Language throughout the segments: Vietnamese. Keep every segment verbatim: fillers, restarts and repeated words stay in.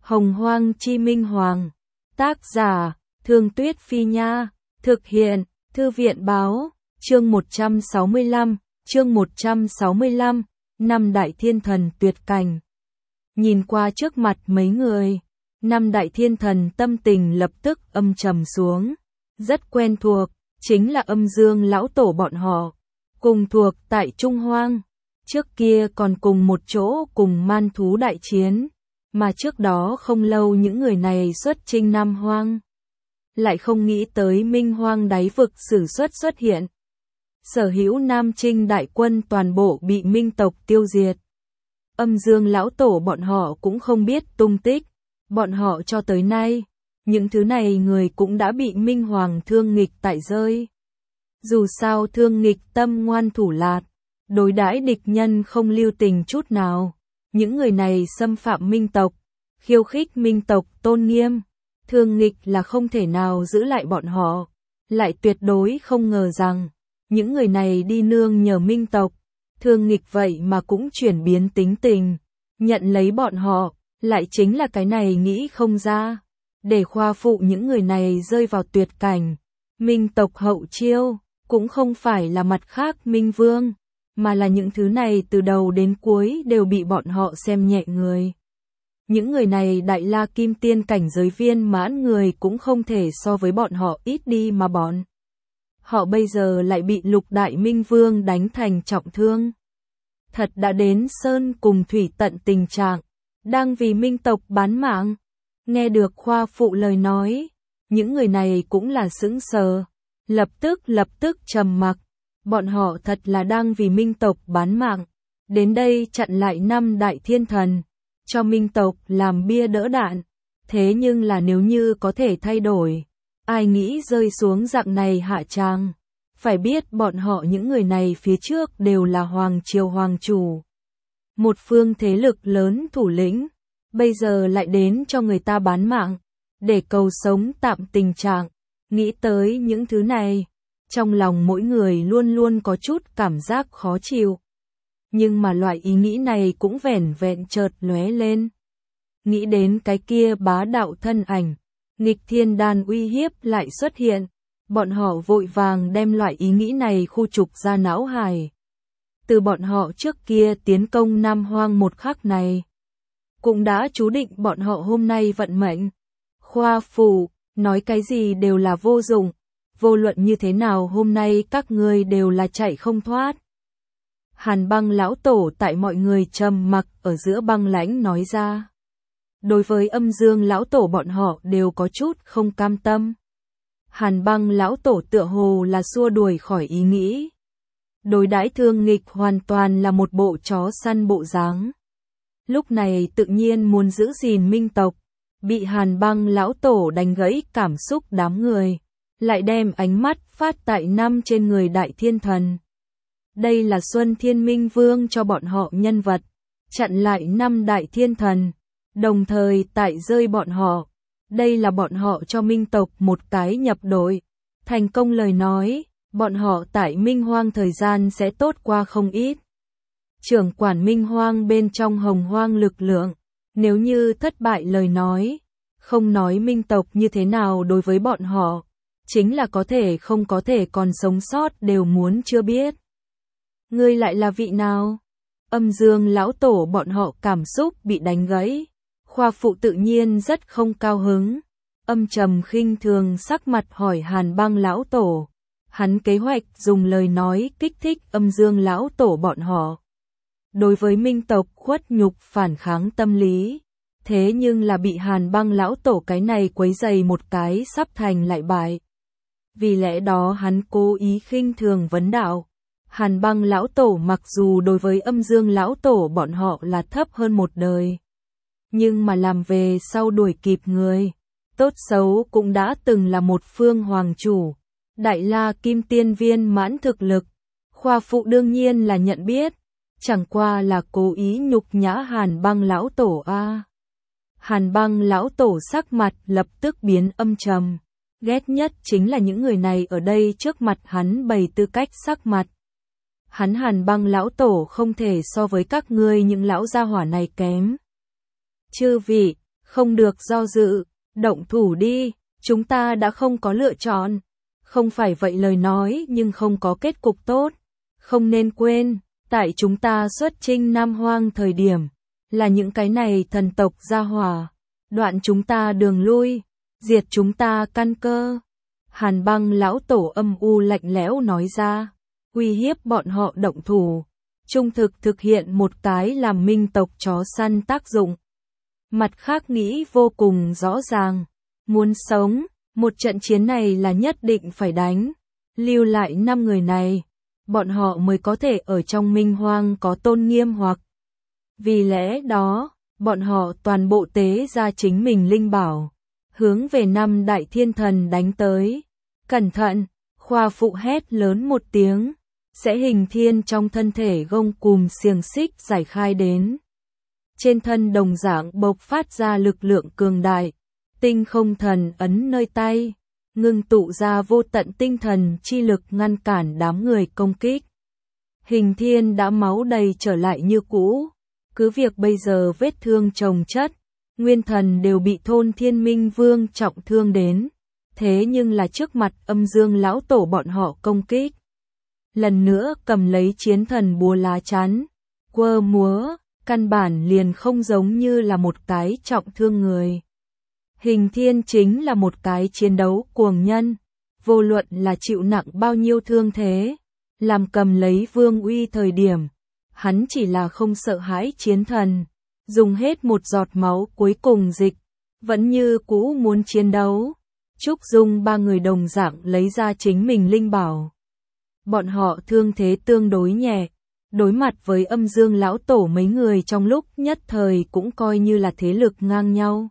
Hồng Hoang Chi Minh Hoàng. Tác giả, Thương Tuyết Phi Nha. Thực hiện, Thư viện Báo. Chương một trăm sáu mươi lăm, chương một trăm sáu mươi lăm, năm đại thiên thần tuyệt cảnh. Nhìn qua trước mặt mấy người, năm đại thiên thần tâm tình lập tức âm trầm xuống. Rất quen thuộc, chính là Âm Dương lão tổ bọn họ. Cùng thuộc tại Trung Hoang. Trước kia còn cùng một chỗ cùng man thú đại chiến. Mà trước đó không lâu những người này xuất chinh Nam Hoang. Lại không nghĩ tới Minh Hoang đáy vực sử xuất xuất hiện. Sở hữu Nam Trinh đại quân toàn bộ bị Minh tộc tiêu diệt. Âm Dương lão tổ bọn họ cũng không biết tung tích. Bọn họ cho tới nay, những thứ này người cũng đã bị Minh Hoàng thương nghịch tại rơi. Dù sao thương nghịch tâm ngoan thủ lạt, đối đãi địch nhân không lưu tình chút nào. Những người này xâm phạm Minh tộc, khiêu khích Minh tộc tôn nghiêm. Thương nghịch là không thể nào giữ lại bọn họ. Lại tuyệt đối không ngờ rằng, những người này đi nương nhờ Minh tộc. Thương nghịch vậy mà cũng chuyển biến tính tình, nhận lấy bọn họ, lại chính là cái này nghĩ không ra. Để khoa phụ những người này rơi vào tuyệt cảnh. Minh tộc hậu chiêu, cũng không phải là mặt khác Minh Vương, mà là những thứ này từ đầu đến cuối đều bị bọn họ xem nhẹ người. Những người này đại la kim tiên cảnh giới viên mãn người cũng không thể so với bọn họ ít đi mà bọn. Họ bây giờ lại bị lục đại Minh Vương đánh thành trọng thương. Thật đã đến sơn cùng thủy tận tình trạng, đang vì Minh tộc bán mạng. Nghe được khoa phụ lời nói, những người này cũng là sững sờ, lập tức lập tức trầm mặc. Bọn họ thật là đang vì Minh tộc bán mạng, đến đây chặn lại năm đại thiên thần, cho Minh tộc làm bia đỡ đạn. Thế nhưng là nếu như có thể thay đổi, ai nghĩ rơi xuống dạng này hạ tràng. Phải biết bọn họ những người này phía trước đều là hoàng triều hoàng chủ, một phương thế lực lớn thủ lĩnh, bây giờ lại đến cho người ta bán mạng, để cầu sống tạm tình trạng. Nghĩ tới những thứ này, trong lòng mỗi người luôn luôn có chút cảm giác khó chịu. Nhưng mà loại ý nghĩ này cũng vẻn vẹn chợt lóe lên. Nghĩ đến cái kia bá đạo thân ảnh, nghịch thiên đan uy hiếp lại xuất hiện. Bọn họ vội vàng đem loại ý nghĩ này khu trục ra não hài. Từ bọn họ trước kia tiến công Nam Hoang một khắc này, cũng đã chú định bọn họ hôm nay vận mệnh. Khoa phụ, nói cái gì đều là vô dụng. Vô luận như thế nào hôm nay các ngươi đều là chạy không thoát. Hàn Băng lão tổ tại mọi người trầm mặc ở giữa băng lãnh nói ra. Đối với Âm Dương lão tổ bọn họ đều có chút không cam tâm. Hàn Băng lão tổ tựa hồ là xua đuổi khỏi ý nghĩ. Đối đãi thương nghịch hoàn toàn là một bộ chó săn bộ dáng. Lúc này tự nhiên muốn giữ gìn Minh tộc, bị Hàn Băng lão tổ đánh gãy cảm xúc đám người, lại đem ánh mắt phát tại năm trên người đại thiên thần. Đây là Xuân Thiên Minh Vương cho bọn họ nhân vật, chặn lại năm đại thiên thần, đồng thời tại rơi bọn họ. Đây là bọn họ cho Minh tộc một cái nhập đội. Thành công lời nói, bọn họ tại Minh Hoang thời gian sẽ tốt qua không ít. Trưởng quản Minh Hoang bên trong Hồng Hoang lực lượng, nếu như thất bại lời nói, không nói Minh tộc như thế nào đối với bọn họ, chính là có thể không có thể còn sống sót đều muốn chưa biết. Ngươi lại là vị nào? Âm Dương lão tổ bọn họ cảm xúc bị đánh gãy. Khoa phụ tự nhiên rất không cao hứng, âm trầm khinh thường sắc mặt hỏi Hàn Băng lão tổ. Hắn kế hoạch dùng lời nói kích thích Âm Dương lão tổ bọn họ. Đối với Minh tộc khuất nhục phản kháng tâm lý, thế nhưng là bị Hàn Băng lão tổ cái này quấy dày một cái sắp thành lại bại. Vì lẽ đó hắn cố ý khinh thường vấn đạo. Hàn Băng lão tổ mặc dù đối với Âm Dương lão tổ bọn họ là thấp hơn một đời, nhưng mà làm về sau đuổi kịp người, tốt xấu cũng đã từng là một phương hoàng chủ, đại la kim tiên viên mãn thực lực. Khoa phụ đương nhiên là nhận biết, chẳng qua là cố ý nhục nhã Hàn Băng lão tổ a. Hàn Băng lão tổ sắc mặt lập tức biến âm trầm, ghét nhất chính là những người này ở đây trước mặt hắn bày tư cách sắc mặt. Hắn Hàn Băng lão tổ không thể so với các ngươi những lão gia hỏa này kém. Chư vị, Không được do dự, động thủ đi, chúng ta đã không có lựa chọn. Không phải vậy lời nói nhưng không có kết cục tốt. Không nên quên, tại chúng ta xuất chinh Nam Hoang thời điểm, là những cái này thần tộc gia hỏa, đoạn chúng ta đường lui, diệt chúng ta căn cơ. Hàn Băng lão tổ âm u lạnh lẽo nói ra, uy hiếp bọn họ động thủ, trung thực thực hiện một cái làm minh tộc chó săn tác dụng. Mặt khác nghĩ vô cùng rõ ràng, muốn sống, một trận chiến này là nhất định phải đánh, lưu lại năm người này, bọn họ mới có thể ở trong Minh Hoang có tôn nghiêm hoặc. Vì lẽ đó, bọn họ toàn bộ tế ra chính mình linh bảo, hướng về năm đại thiên thần đánh tới. Cẩn thận, Khoa phụ hét lớn một tiếng, sẽ hình thiên trong thân thể gông cùm xiềng xích giải khai đến. Trên thân đồng dạng bộc phát ra lực lượng cường đại, tinh không thần ấn nơi tay, ngưng tụ ra vô tận tinh thần chi lực ngăn cản đám người công kích. Hình thiên đã máu đầy trở lại như cũ, cứ việc bây giờ vết thương chồng chất, nguyên thần đều bị Thôn Thiên Minh Vương trọng thương đến, thế nhưng là trước mặt Âm Dương lão tổ bọn họ công kích. Lần nữa cầm lấy chiến thần búa lá chắn, quơ múa, căn bản liền không giống như là một cái trọng thương người. Hình thiên chính là một cái chiến đấu cuồng nhân, vô luận là chịu nặng bao nhiêu thương thế, làm cầm lấy vương uy thời điểm, hắn chỉ là không sợ hãi chiến thần, dùng hết một giọt máu cuối cùng dịch, vẫn như cũ muốn chiến đấu. Trúc Dung ba người đồng dạng lấy ra chính mình linh bảo. Bọn họ thương thế tương đối nhẹ, đối mặt với Âm Dương lão tổ mấy người trong lúc nhất thời cũng coi như là thế lực ngang nhau.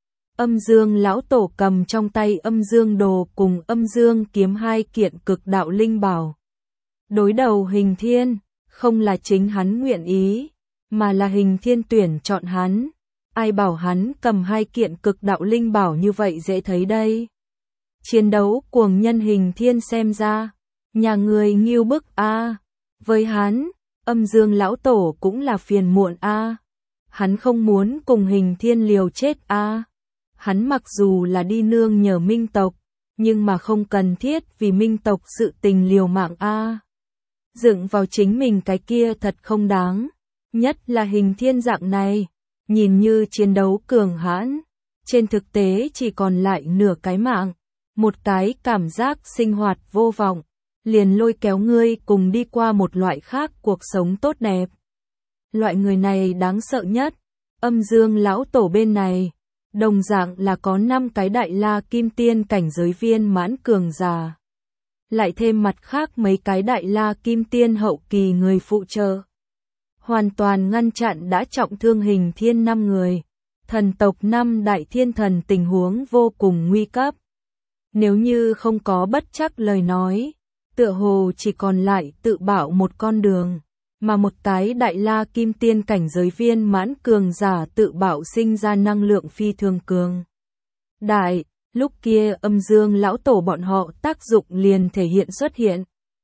Âm Dương lão tổ cầm trong tay Âm Dương đồ cùng Âm Dương kiếm hai kiện cực đạo linh bảo. Đối đầu Hình Thiên, không là chính hắn nguyện ý, mà là Hình Thiên tuyển chọn hắn. Ai bảo hắn cầm hai kiện cực đạo linh bảo như vậy dễ thấy đây. Chiến đấu cuồng nhân Hình Thiên xem ra, nhà người nghiêu bức a. Với hắn, Âm Dương lão tổ cũng là phiền muộn a. Hắn không muốn cùng Hình Thiên liều chết a. Hắn mặc dù là đi nương nhờ minh tộc, nhưng mà không cần thiết vì minh tộc sự tình liều mạng a. Dựng vào chính mình cái kia thật không đáng, nhất là Hình Thiên dạng này, nhìn như chiến đấu cường hãn, trên thực tế chỉ còn lại nửa cái mạng, một cái cảm giác sinh hoạt vô vọng, liền lôi kéo ngươi cùng đi qua một loại khác cuộc sống tốt đẹp. Loại người này đáng sợ nhất. Âm Dương lão tổ bên này, đồng dạng là có năm cái đại la kim tiên cảnh giới viên mãn cường giả. Lại thêm mặt khác mấy cái đại la kim tiên hậu kỳ người phụ trợ. Hoàn toàn ngăn chặn đã trọng thương Hình Thiên năm người. Thần tộc năm đại thiên thần tình huống vô cùng nguy cấp. Nếu như không có bất chắc lời nói, tựa hồ chỉ còn lại tự bảo một con đường, mà một cái đại la kim tiên cảnh giới viên mãn cường giả tự bảo sinh ra năng lượng phi thường cường. Đại, lúc kia Âm Dương lão tổ bọn họ tác dụng liền thể hiện xuất hiện.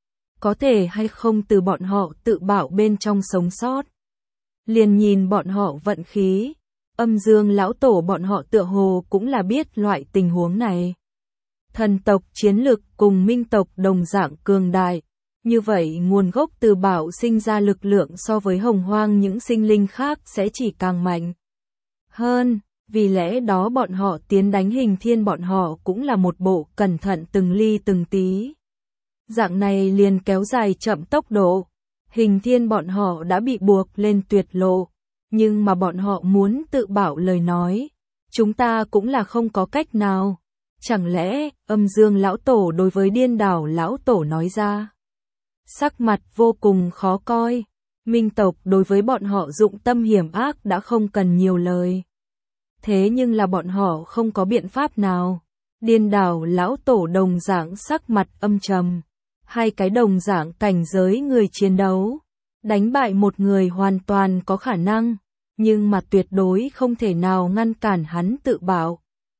Có thể hay không từ bọn họ tự bảo bên trong sống sót. Liền nhìn bọn họ vận khí, Âm Dương lão tổ bọn họ tựa hồ cũng là biết loại tình huống này. Thần tộc chiến lực cùng minh tộc đồng dạng cường đại, như vậy nguồn gốc từ bảo sinh ra lực lượng so với hồng hoang những sinh linh khác sẽ chỉ càng mạnh hơn, vì lẽ đó bọn họ tiến đánh Hình Thiên bọn họ cũng là một bộ cẩn thận từng ly từng tí. Dạng này liền kéo dài chậm tốc độ, Hình Thiên bọn họ đã bị buộc lên tuyệt lộ, nhưng mà bọn họ muốn tự bảo lời nói, chúng ta cũng là không có cách nào. Chẳng lẽ, Âm Dương lão tổ đối với Điên Đảo lão tổ nói ra. Sắc mặt vô cùng khó coi, minh tộc đối với bọn họ dụng tâm hiểm ác đã không cần nhiều lời. Thế nhưng là bọn họ không có biện pháp nào. Điên Đảo lão tổ đồng dạng sắc mặt âm trầm, hai cái đồng dạng cảnh giới người chiến đấu, đánh bại một người hoàn toàn có khả năng, nhưng mà tuyệt đối không thể nào ngăn cản hắn tự bảo.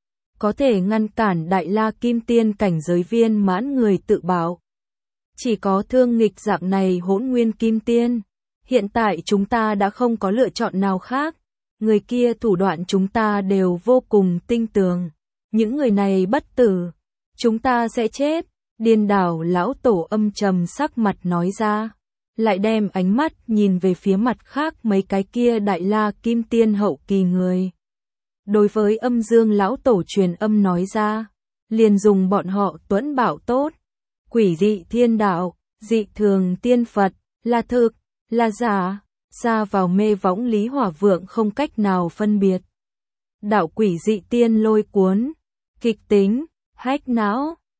Có thể ngăn cản đại la kim tiên cảnh giới viên mãn người tự bảo. Chỉ có Thương Nghịch dạng này hỗn nguyên kim tiên. Hiện tại chúng ta đã không có lựa chọn nào khác. người kia thủ đoạn chúng ta đều vô cùng tinh tường. Những người này bất tử, chúng ta sẽ chết. Điên đảo lão tổ âm trầm sắc mặt nói ra, lại đem ánh mắt nhìn về phía mặt khác mấy cái kia đại la kim tiên hậu kỳ người. Đối với âm dương lão tổ truyền âm nói ra, liền dùng bọn họ tuẫn bảo tốt. Quỷ dị thiên đạo, dị thường tiên Phật, là thực, là giả, xa vào mê võng Lý Hỏa Vượng không cách nào phân biệt. Đạo quỷ dị tiên lôi cuốn, kịch tính, hách não.